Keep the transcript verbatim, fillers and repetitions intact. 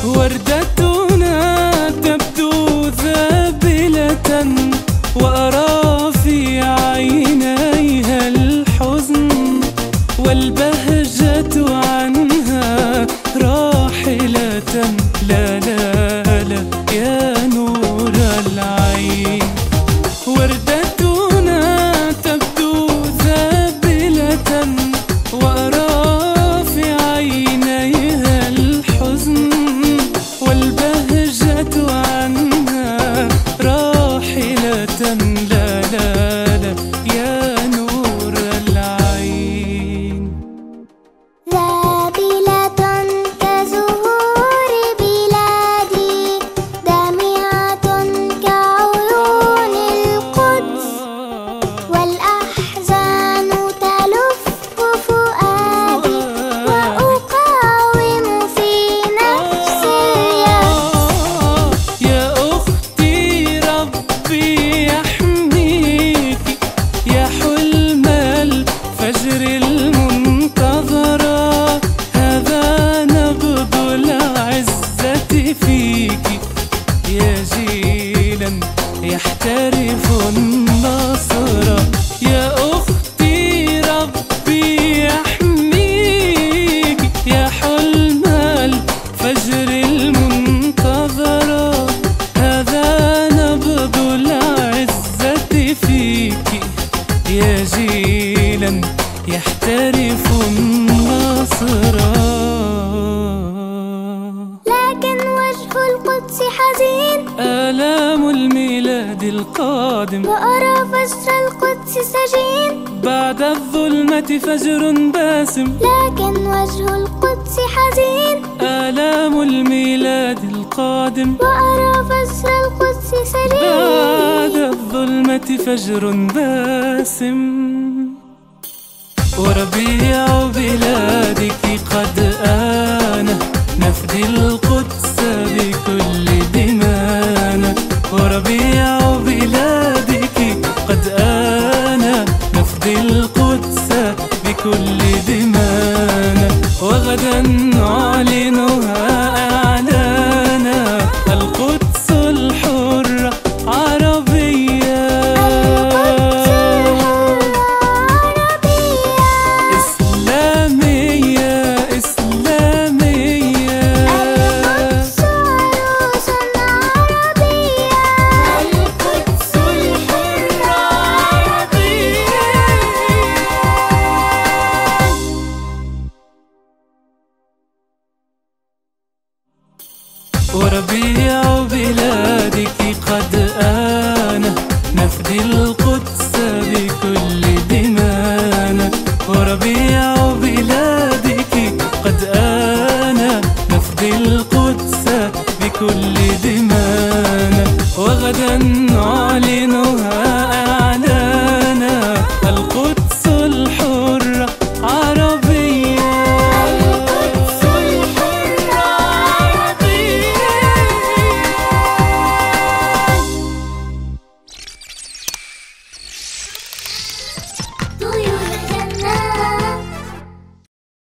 وردتنا تبدو ذابلة، وأرى في عينيها الحزن، والبهجة عنها راحلة. لا لا لا يا نور العين، وردتنا تبدو ذابلة، وأرى في عينيها الحزن، والبهجة عنها راحلة. لا لا لا يا نور العين. ذابلة كزهور بلادي، دامعة كعيون القدس، والأحزان تلف فؤادي، وأقاوم في نفسي اليأس. يا أختي ربي يحميك، يا حلم الفجر المنتظرة، هذا نبض العزة فيك، يا جيلا يحترف النصر. يا أختي ربي يحميك، يا حلم الفجر المنتظرة، هذا نبض العزة فيك، يا جيلا يحترف النصر. لكن وجه القدس حزين، آلام الميلاد القادم، وأرى فجر القدس سجين. بعد الظلمة فجر باسم، لكن وجه القدس حزين، آلام الميلاد القادم، وأرى فجر القدس سجين. بعد الظلمة فجر باسم. وربيع بلادك قد آن، نفدي القدس بكل دمانا. وربيع بلادك قد آن، نفدي القدس بكل دمانا. وغدا نعلنها إعلانا، القدس الحرة عربية، إسلامية إسلامية. القدس عروس عربية، القدس الحرة عربية. وربيع بلادك قد آن، نفدي القدس بكل دمانا. وربيع بلادك قد آن، نفدي القدس بكل